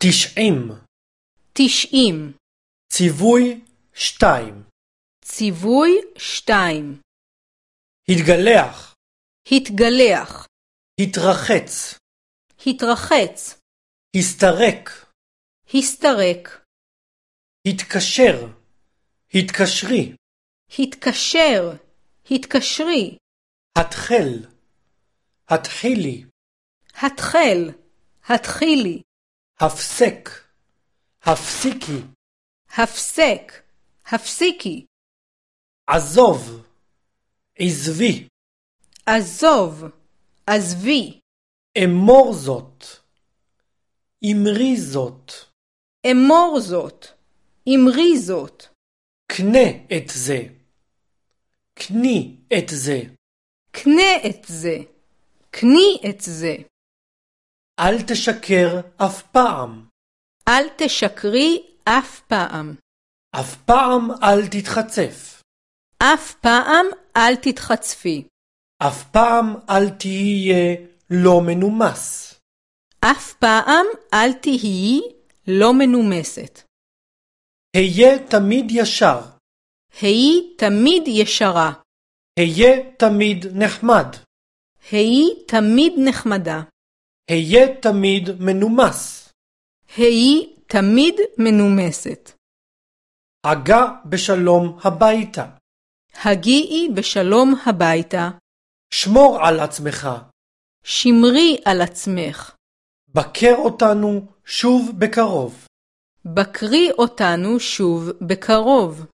90. 90. ציווי 2. ציווי 2. התגלח. התגלח. התרחץ. התרחץ. הסתרק. הסתרק. התקשר. התקשרי. התקשר. התקשרי. התחל. התחילי. התחל. התחילי. הפסק. הפסיקי. הפסק. הפסיקי. עזוב. עזבי. עזוב. עזבי. אמור זאת. אמרי זאת. אמור זאת. אמרי זאת. קנה את זה. קני את זה. קנה את זה. קני את זה. אל תשקר אף פעם. אל תשקרי אף פעם. אף פעם אל תתחצף. אף פעם אל תתחצפי. אף פעם אל תהיה לא מנומס. אף פעם אל תהיי לא מנומסת. היה תמיד ישר. היי תמיד ישרה. היה תמיד נחמד. היי תמיד נחמדה. היה תמיד מנומס. היי תמיד מנומסת. הגע בשלום הביתה. הגיעי בשלום הביתה. שמור על עצמך. שמרי על עצמך. בקר אותנו שוב בקרוב. בקרי אותנו שוב בקרוב.